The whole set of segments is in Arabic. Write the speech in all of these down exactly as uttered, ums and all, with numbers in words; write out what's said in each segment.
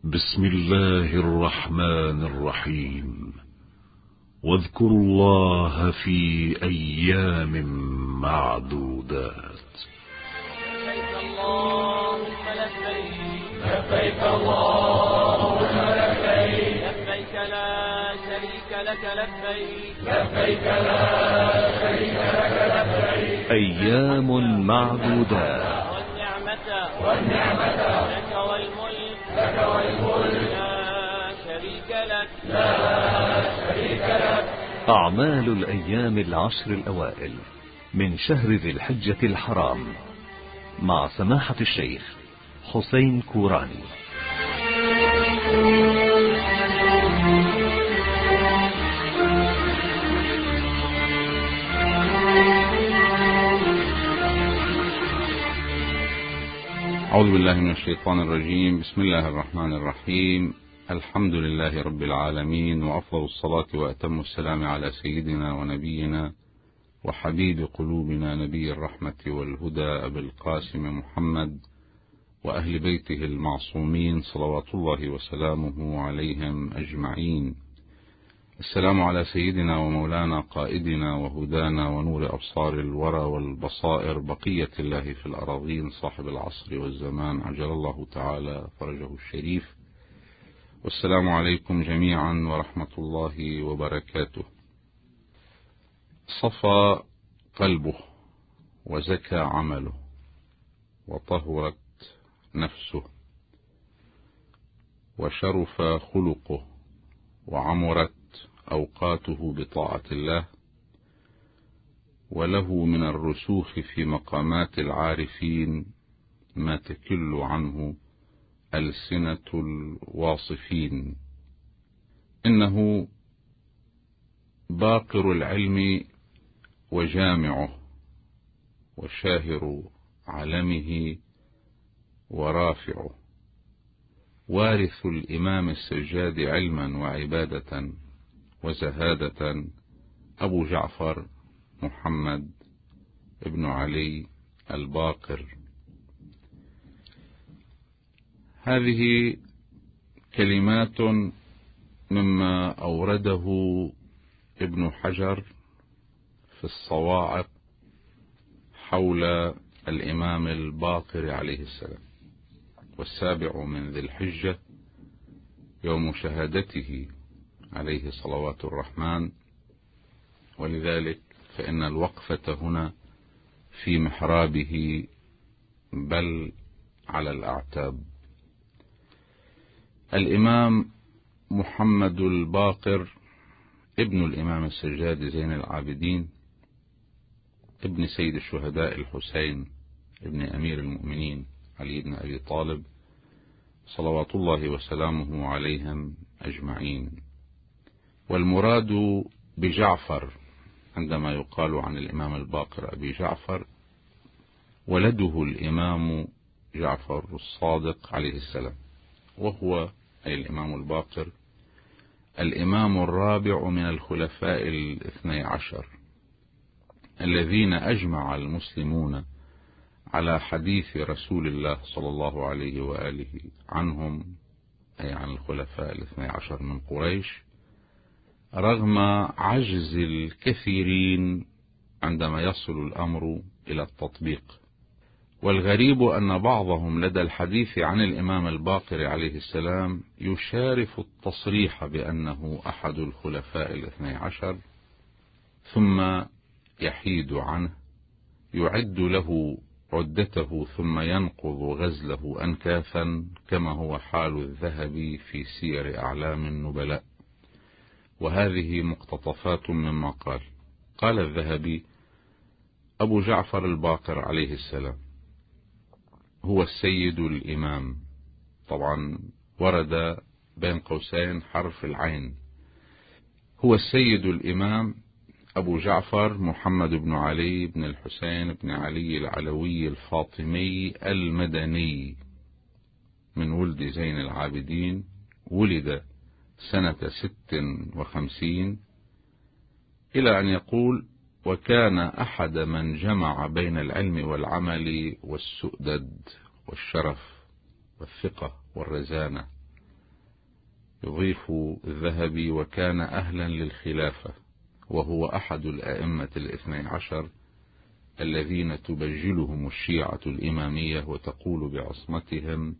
بسم الله الرحمن الرحيم. واذكروا الله في أيام معدودات. لبيك اللهم لبيك لبيك اللهم لبيك لبيك لا شريك لك لبيك لبيك لا شريك لك لبيك أيام معدودات. والنعمة والنعمة لك والملك لك والملك لا شريك لك لا شريك لك. أعمال الأيام العشر الأوائل من شهر ذي الحجة الحرام مع سماحة الشيخ حسين كوراني. أعوذ بالله من الشيطان الرجيم. بسم الله الرحمن الرحيم. الحمد لله رب العالمين، وأفضل الصلاة وأتم السلام على سيدنا ونبينا وحبيب قلوبنا نبي الرحمة والهدى أبي القاسم محمد وأهل بيته المعصومين صلوات الله وسلامه عليهم أجمعين. السلام على سيدنا ومولانا قائدنا وهدانا ونور أبصار الورى والبصائر بقية الله في الأراضين صاحب العصر والزمان عجل الله تعالى فرجه الشريف. والسلام عليكم جميعا ورحمة الله وبركاته. صفى قلبه وزكى عمله وطهرت نفسه وشرف خلقه وعمرت أوقاته بطاعة الله، وله من الرسوخ في مقامات العارفين ما تكل عنه ألسنة الواصفين. إنه باقر العلم وجامعه وشاهر علمه ورافعه، وارث الإمام السجاد علما وعبادة وزهادة، أبو جعفر محمد ابن علي الباقر. هذه كلمات مما أورده ابن حجر في الصواعق حول الإمام الباقر عليه السلام. والسابع من ذي الحجة يوم شهادته عليه صلوات الرحمن، ولذلك فإن الوقفة هنا في محرابه بل على الأعتاب. الإمام محمد الباقر ابن الإمام السجاد زين العابدين، ابن سيد الشهداء الحسين ابن أمير المؤمنين علي بن أبي طالب صلوات الله وسلامه عليهم أجمعين. والمراد بجعفر عندما يقال عن الإمام الباقر أبي جعفر ولده الإمام جعفر الصادق عليه السلام، وهو أي الإمام الباقر الإمام الرابع من الخلفاء الاثني عشر الذين أجمع المسلمون على حديث رسول الله صلى الله عليه وآله عنهم، أي عن الخلفاء الاثني عشر من قريش، رغم عجز الكثيرين عندما يصل الأمر إلى التطبيق. والغريب أن بعضهم لدى الحديث عن الإمام الباقر عليه السلام يشارف التصريح بأنه أحد الخلفاء الاثني عشر، ثم يحيد عنه، يعد له عدته ثم ينقض غزله أنكافا، كما هو حال الذهبي في سير أعلام النبلاء. وهذه مقتطفات مما قال. قال الذهبي: أبو جعفر الباقر عليه السلام هو السيد الإمام. طبعا ورد بين قوسين حرف العين. هو السيد الإمام أبو جعفر محمد بن علي بن الحسين بن علي العلوي الفاطمي المدني من ولد زين العابدين، ولد سنة ست وخمسين، إلى أن يقول: وكان أحد من جمع بين العلم والعمل والسؤدد والشرف والثقة والرزانة يضيف الذهبي: وكان أهلا للخلافة، وهو أحد الأئمة الاثني عشر الذين تبجلهم الشيعة الإمامية وتقول بعصمتهم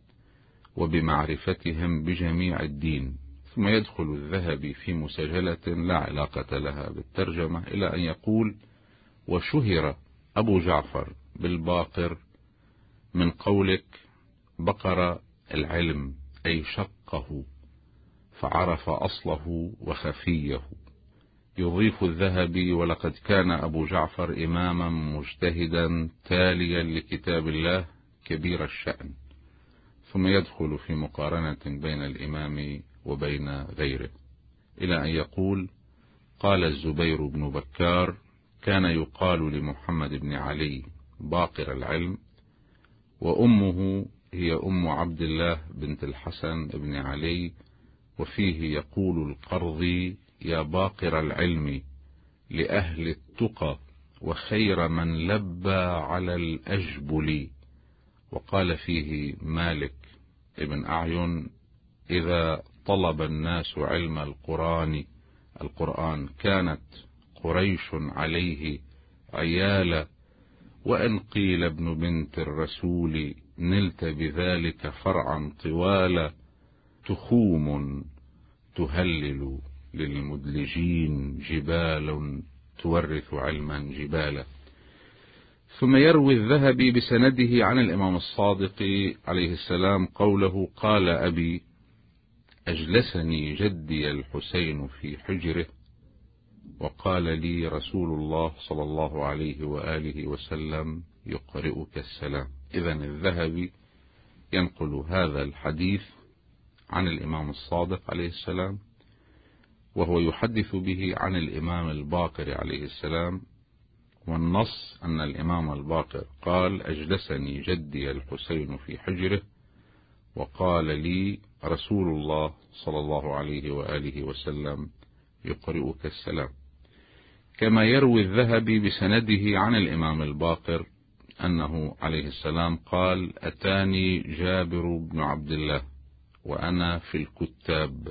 وبمعرفتهم بجميع الدين. ثم يدخل الذهبي في مسجلة لا علاقة لها بالترجمة إلى أن يقول: وشهر أبو جعفر بالباقر من قولك بقر العلم، أي شقه فعرف أصله وخفيه. يضيف الذهبي: ولقد كان أبو جعفر إماما مجتهدا تاليا لكتاب الله كبير الشأن. ثم يدخل في مقارنة بين الإمام وبين غيره إلى أن يقول: قال الزبير بن بكار: كان يقال لمحمد بن علي باقر العلم، وأمه هي أم عبد الله بنت الحسن بن علي، وفيه يقول القرضي: يا باقر العلم لأهل التقى، وخير من لبى على الأجبل. وقال فيه مالك ابن أعين: إذا طلب الناس علم القرآن القرآن كانت قريش عليه عيالا، وإن قيل ابن بنت الرسول نلت بذلك فرعا طوالا، تخوم تهلل للمدلجين جبال تورث علما جبالا. ثم يروي الذهبي بسنده عن الإمام الصادق عليه السلام قوله: قال أبي: أجلسني جدي الحسين في حجره، وقال لي رسول الله صلى الله عليه وآله وسلم: يقرئك السلام. إذن الذهبي ينقل هذا الحديث عن الإمام الصادق عليه السلام، وهو يحدث به عن الإمام الباقر عليه السلام، والنص أن الإمام الباقر قال: أجلسني جدي الحسين في حجره، وقال لي رسول الله صلى الله عليه وآله وسلم: يقرئك السلام. كما يروي الذهبي بسنده عن الإمام الباقر أنه عليه السلام قال: أتاني جابر بن عبد الله وأنا في الكتاب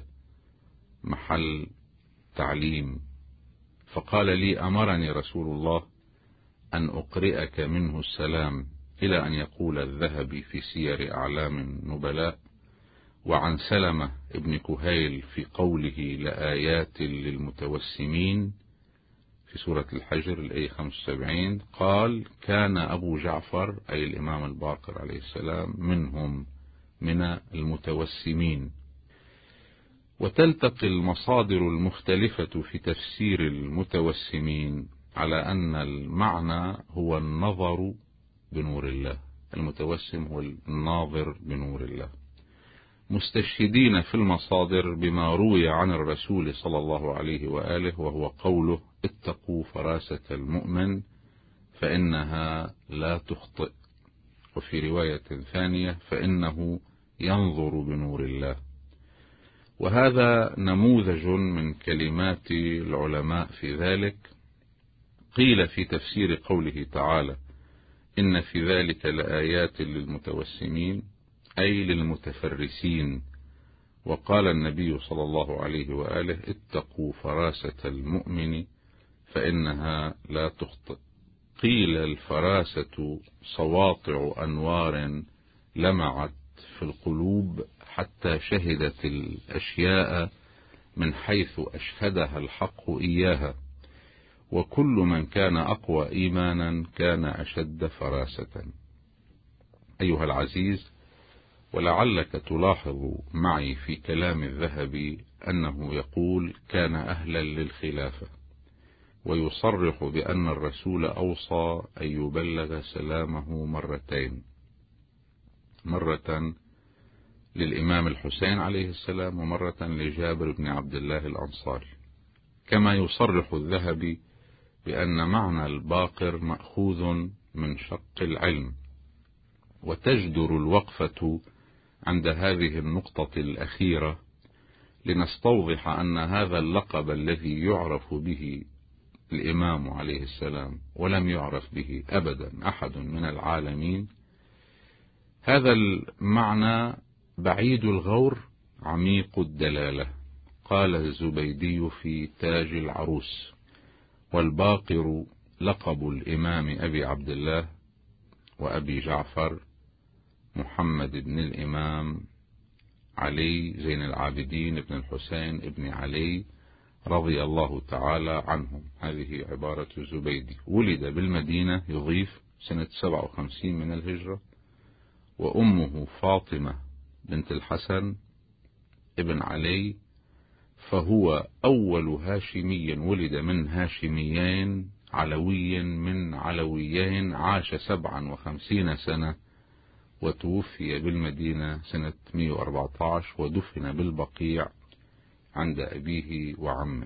محل تعليم، فقال لي: أمرني رسول الله أن أقرئك منه السلام، إلى أن يقول الذهبي في سير أعلام النبلاء: وعن سلمة ابن كهيل في قوله: لآيات للمتوسمين في سورة الحجر الآية خمسة وسبعين، قال: كان أبو جعفر أي الإمام الباقر عليه السلام منهم، من المتوسمين. وتلتقي المصادر المختلفة في تفسير المتوسمين على أن المعنى هو النظر بنور الله، المتوسم هو الناظر بنور الله، مستشهدين في المصادر بما روي عن الرسول صلى الله عليه وآله، وهو قوله: اتقوا فراسة المؤمن فإنها لا تخطئ، وفي رواية ثانية: فإنه ينظر بنور الله. وهذا نموذج من كلمات العلماء في ذلك. قيل في تفسير قوله تعالى: إن في ذلك لآيات للمتوسمين، أي للمتفرسين. وقال النبي صلى الله عليه وآله: اتقوا فراسة المؤمن فإنها لا تخطئ. قيل الفراسة سواطع أنوار لمعت في القلوب حتى شهدت الأشياء من حيث أشهدها الحق إياها، وكل من كان أقوى إيمانا كان أشد فراسة. أيها العزيز، ولعلك تلاحظ معي في كلام الذهبي أنه يقول: كان أهلا للخلافة، ويصرح بأن الرسول أوصى أن يبلغ سلامه مرتين، مرة للإمام الحسين عليه السلام، ومرة لجابر بن عبد الله الأنصاري. كما يصرح الذهبي بأن معنى الباقر مأخوذ من شق العلم. وتجدر الوقفة عند هذه النقطة الأخيرة لنستوضح أن هذا اللقب الذي يعرف به الإمام عليه السلام ولم يعرف به أبدا أحد من العالمين، هذا المعنى بعيد الغور عميق الدلالة. قال الزبيدي في تاج العروس: والباقر لقب الإمام أبي عبد الله وأبي جعفر محمد بن الإمام علي زين العابدين بن الحسين بن علي رضي الله تعالى عنهم. هذه عبارة الزبيدي. ولد بالمدينة، يضيف، سنة سبعة وخمسين من الهجرة، وأمه فاطمة بنت الحسن ابن علي، فهو أول هاشمي ولد من هاشميين علوي من علويين، عاش سبعا وخمسين سنة وتوفي بالمدينة سنة مئة وأربعة عشر، ودفن بالبقيع عند أبيه وعمه.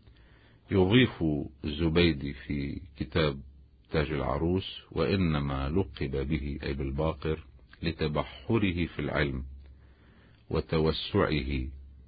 يضيف الزبيدي في كتاب تاج العروس: وإنما لقب به أي بالباقر لتبحره في العلم وتوسعه.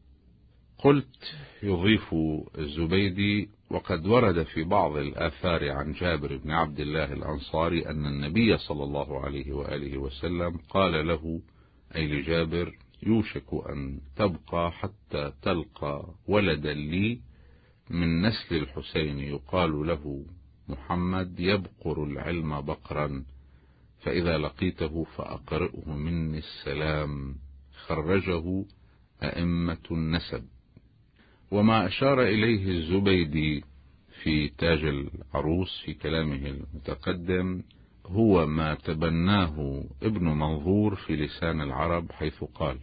قلت يضيف الزبيدي: وقد ورد في بعض الآثار عن جابر بن عبد الله الأنصاري أن النبي صلى الله عليه وآله وسلم قال له، أي لجابر: يوشك أن تبقى حتى تلقى ولدا لي من نسل الحسين يقال له محمد، يبقر العلم بقرا، فإذا لقيته فأقرئه مني السلام. خرجه أئمة النسب. وما أشار إليه الزبيدي في تاج العروس في كلامه المتقدم هو ما تبناه ابن منظور في لسان العرب، حيث قال: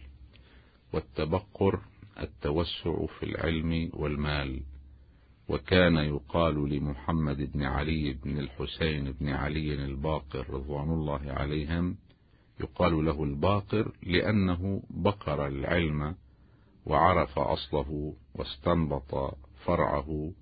والتبقر التوسع في العلم والمال. وكان يقال لمحمد بن علي بن الحسين بن علي الباقر رضوان الله عليهم، يقال له الباقر لأنه بقر العلم وعرف أصله واستنبط فرعه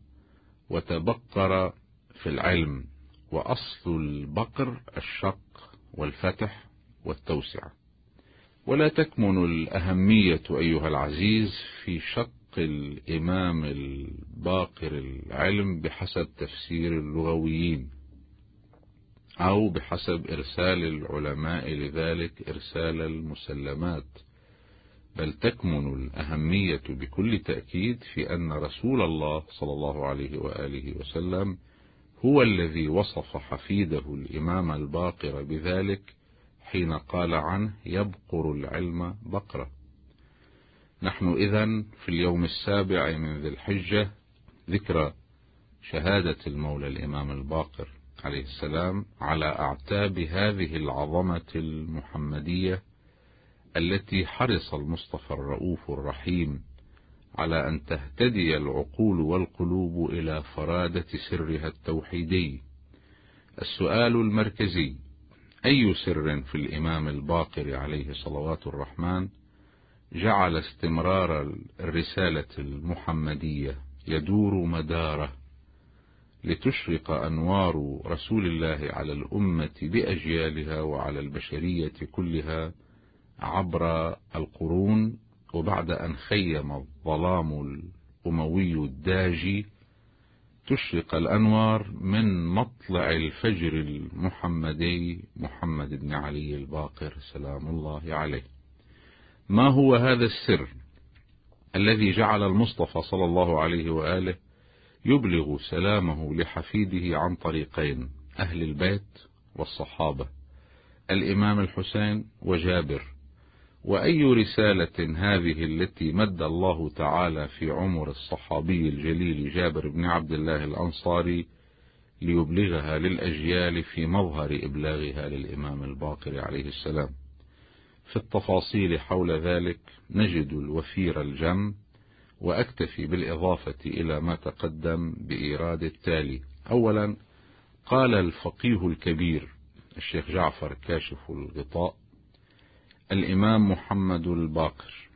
وتبقر في العلم. وأصل البقر الشق والفتح والتوسعة. ولا تكمن الأهمية أيها العزيز في شق الإمام الباقر العلم بحسب تفسير اللغويين أو بحسب إرسال العلماء لذلك إرسال المسلمات، بل تكمن الأهمية بكل تأكيد في أن رسول الله صلى الله عليه وآله وسلم هو الذي وصف حفيده الإمام الباقر بذلك حين قال عنه: يبقر العلم بقرة. نحن إذن في اليوم السابع من ذي الحجة، ذكرى شهادة المولى الإمام الباقر عليه السلام على أعتاب هذه العظمة المحمدية التي حرص المصطفى الرؤوف الرحيم على أن تهتدي العقول والقلوب إلى فرادة سرها التوحيدي. السؤال المركزي: أي سر في الإمام الباقر عليه صلوات الرحمن جعل استمرار الرسالة المحمدية يدور مداره لتشرق أنوار رسول الله على الأمة بأجيالها وعلى البشرية كلها عبر القرون، وبعد أن خيم الظلام الأموي الداجي تشرق الأنوار من مطلع الفجر المحمدي محمد بن علي الباقر سلام الله عليه. ما هو هذا السر الذي جعل المصطفى صلى الله عليه وآله يبلغ سلامه لحفيده عن طريقين: أهل البيت والصحابة، الإمام الحسين وجابر؟ وأي رسالة هذه التي مد الله تعالى في عمر الصحابي الجليل جابر بن عبد الله الأنصاري ليبلغها للأجيال في مظهر إبلاغها للإمام الباقر عليه السلام؟ في التفاصيل حول ذلك نجد الوفير الجم، وأكتفي بالإضافة إلى ما تقدم بإيراد التالي. أولا، قال الفقيه الكبير الشيخ جعفر كاشف الغطاء: الإمام محمد الباقر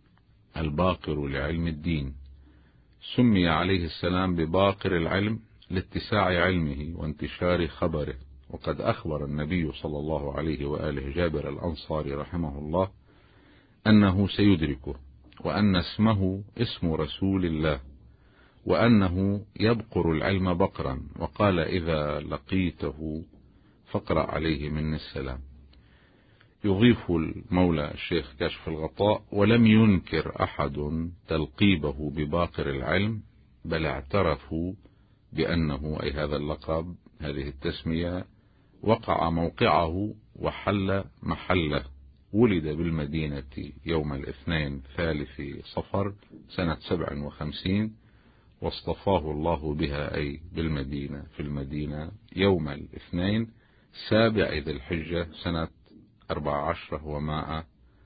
الباقر لعلم الدين سمي عليه السلام بباقر العلم لاتساع علمه وانتشار خبره. وقد أخبر النبي صلى الله عليه وآله جابر الأنصاري رحمه الله أنه سيدركه، وأن اسمه اسم رسول الله، وأنه يبقر العلم بقرا، وقال: إذا لقيته فاقرأ عليه مني السلام. يضيف المولى الشيخ كاشف الغطاء: ولم ينكر أحد تلقيبه بباقر العلم، بل اعترفوا بأنه، أي هذا اللقب، هذه التسمية، وقع موقعه وحل محله. ولد بالمدينة يوم الاثنين ثالث صفر سنة سبع وخمسين، واصطفاه الله بها، أي بالمدينة في المدينة، يوم الاثنين سابع ذي الحجة سنة أربع عشرة ومائة.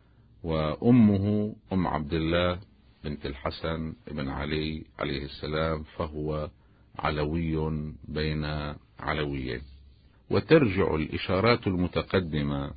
وأمه أم عبد الله بنت الحسن بن علي عليه السلام، فهو علوي بين علويين. وترجع الإشارات المتقدمة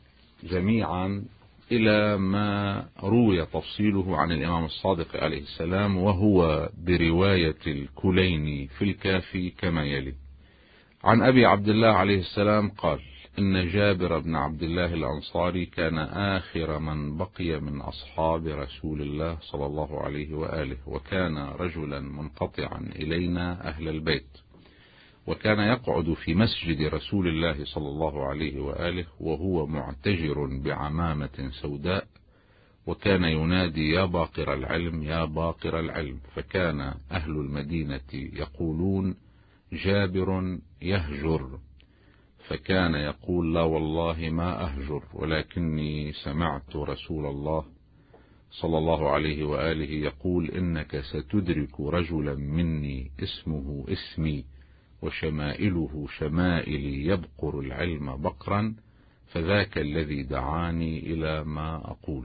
جميعا إلى ما روي تفصيله عن الإمام الصادق عليه السلام، وهو برواية الكليني في الكافي كما يلي: عن أبي عبد الله عليه السلام قال: إن جابر بن عبد الله الأنصاري كان آخر من بقي من أصحاب رسول الله صلى الله عليه وآله، وكان رجلا منقطعا إلينا أهل البيت، وكان يقعد في مسجد رسول الله صلى الله عليه وآله وهو معتجر بعمامة سوداء، وكان ينادي: يا باقر العلم، يا باقر العلم. فكان أهل المدينة يقولون: جابر يهجر، فكان يقول: لا والله ما أهجر، ولكني سمعت رسول الله صلى الله عليه وآله يقول: إنك ستدرك رجلا مني اسمه اسمي وشمائله شمائلي يبقر العلم بقرا، فذاك الذي دعاني إلى ما أقول.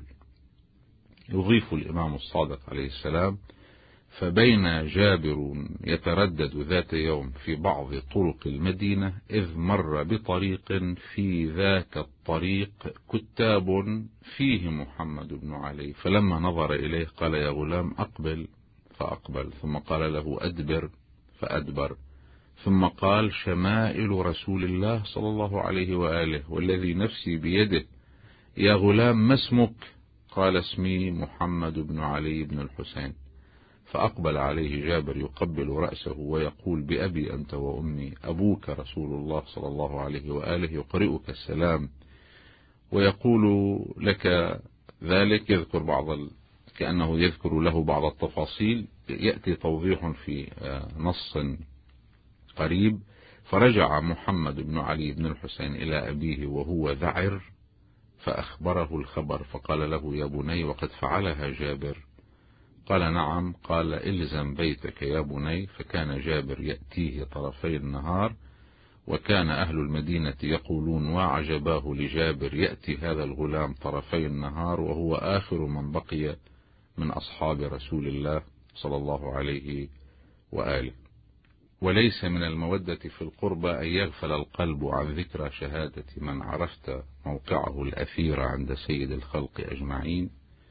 يضيف الإمام الصادق عليه السلام: فبين جابر يتردد ذات يوم في بعض طرق المدينة، إذ مر بطريق في ذاك الطريق كتاب فيه محمد بن علي، فلما نظر إليه قال: يا غلام أقبل، فأقبل، ثم قال له: أدبر، فأدبر، ثم قال: شمائل رسول الله صلى الله عليه وآله والذي نفسي بيده، يا غلام ما اسمك؟ قال: اسمي محمد بن علي بن الحسين. فأقبل عليه جابر يقبل رأسه ويقول: بأبي أنت وأمي، أبوك رسول الله صلى الله عليه وآله يقرئك السلام ويقول لك ذلك. يذكر بعض ال... كأنه يذكر له بعض التفاصيل، يأتي توضيح في نص قريب: فرجع محمد بن علي بن الحسين إلى أبيه وهو ذعر، فأخبره الخبر، فقال له: يا بني، وقد فعلها جابر؟ قال: نعم. قال: إلزم بيتك يا بني. فكان جابر يأتيه طرفي النهار، وكان أهل المدينة يقولون: وعجباه لجابر، يأتي هذا الغلام طرفي النهار وهو آخر من بقي من أصحاب رسول الله صلى الله عليه وآله. وليس من المودة في القربى أن يغفل القلب عن ذكرى شهادة من عرفت موقعه الأثير عند سيد الخلق أجمعين،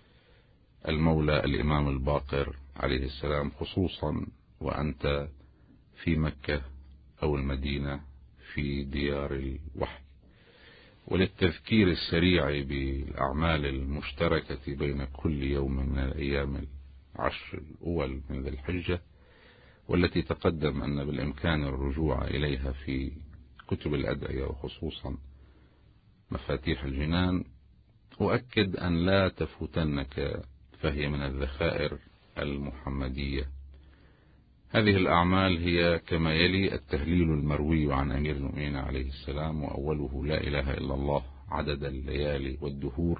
المولى الإمام الباقر عليه السلام، خصوصا وأنت في مكة أو المدينة في ديار الوحي. وللتذكير السريع بالأعمال المشتركة بين كل يوم من الأيام العشر الأول من ذي الحجة، والتي تقدم أن بالإمكان الرجوع إليها في كتب الأدعية وخصوصا مفاتيح الجنان، أؤكد أن لا تفوتنك، فهي من الذخائر المحمدية. هذه الأعمال هي كما يلي: التهليل المروي عن أمير المؤمنين عليه السلام، وأوله لا إله إلا الله عدد الليالي والدهور.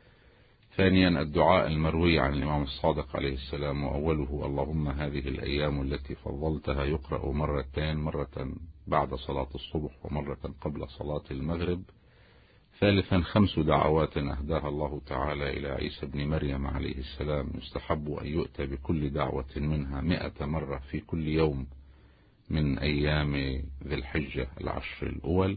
ثانيا الدعاء المروي عن الإمام الصادق عليه السلام، وأوله: اللهم هذه الأيام التي فضلتها يقرأ مرتين، مرة بعد صلاة الصبح ومرة قبل صلاة المغرب. ثالثا خمس دعوات أهداها الله تعالى إلى عيسى بن مريم عليه السلام، يستحب أن يؤتى بكل دعوة منها مئة مرة في كل يوم من أيام ذي الحجة العشر الأول.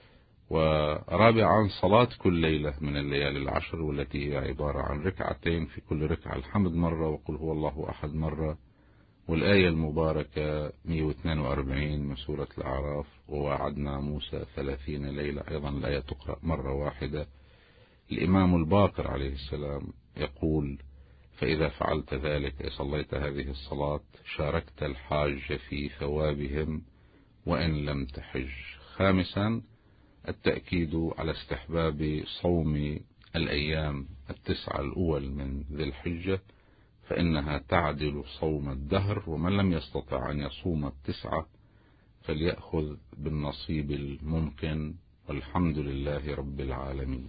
ورابعا صلاة كل ليلة من الليالي العشر، والتي هي عبارة عن ركعتين، في كل ركعة الحمد مرة، وقل هو الله أحد مرة، والآية المباركة مئة واثنين وأربعين من سورة الأعراف: ووعدنا موسى ثلاثين ليلة، أيضا الآية تقرأ مرة واحدة. الإمام الباقر عليه السلام يقول: فإذا فعلت ذلك، صليت هذه الصلاة، شاركت الحاج في ثوابهم وإن لم تحج. خامسا التأكيد على استحباب صوم الأيام التسعة الأول من ذي الحجة، فإنها تعدل صوم الدهر، ومن لم يستطع أن يصوم التسعة فليأخذ بالنصيب الممكن، والحمد لله رب العالمين.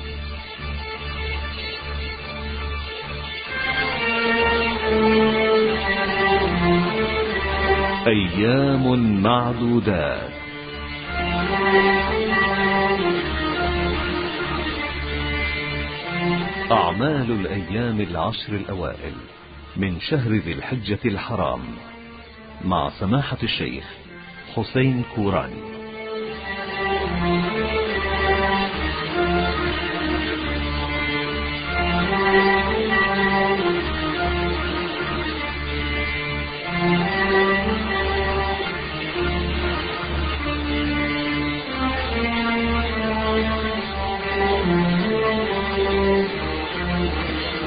أيام معدودات. أعمال الأيام العشر الأوائل من شهر ذي الحجة الحرام، مع سماحة الشيخ حسين كوراني.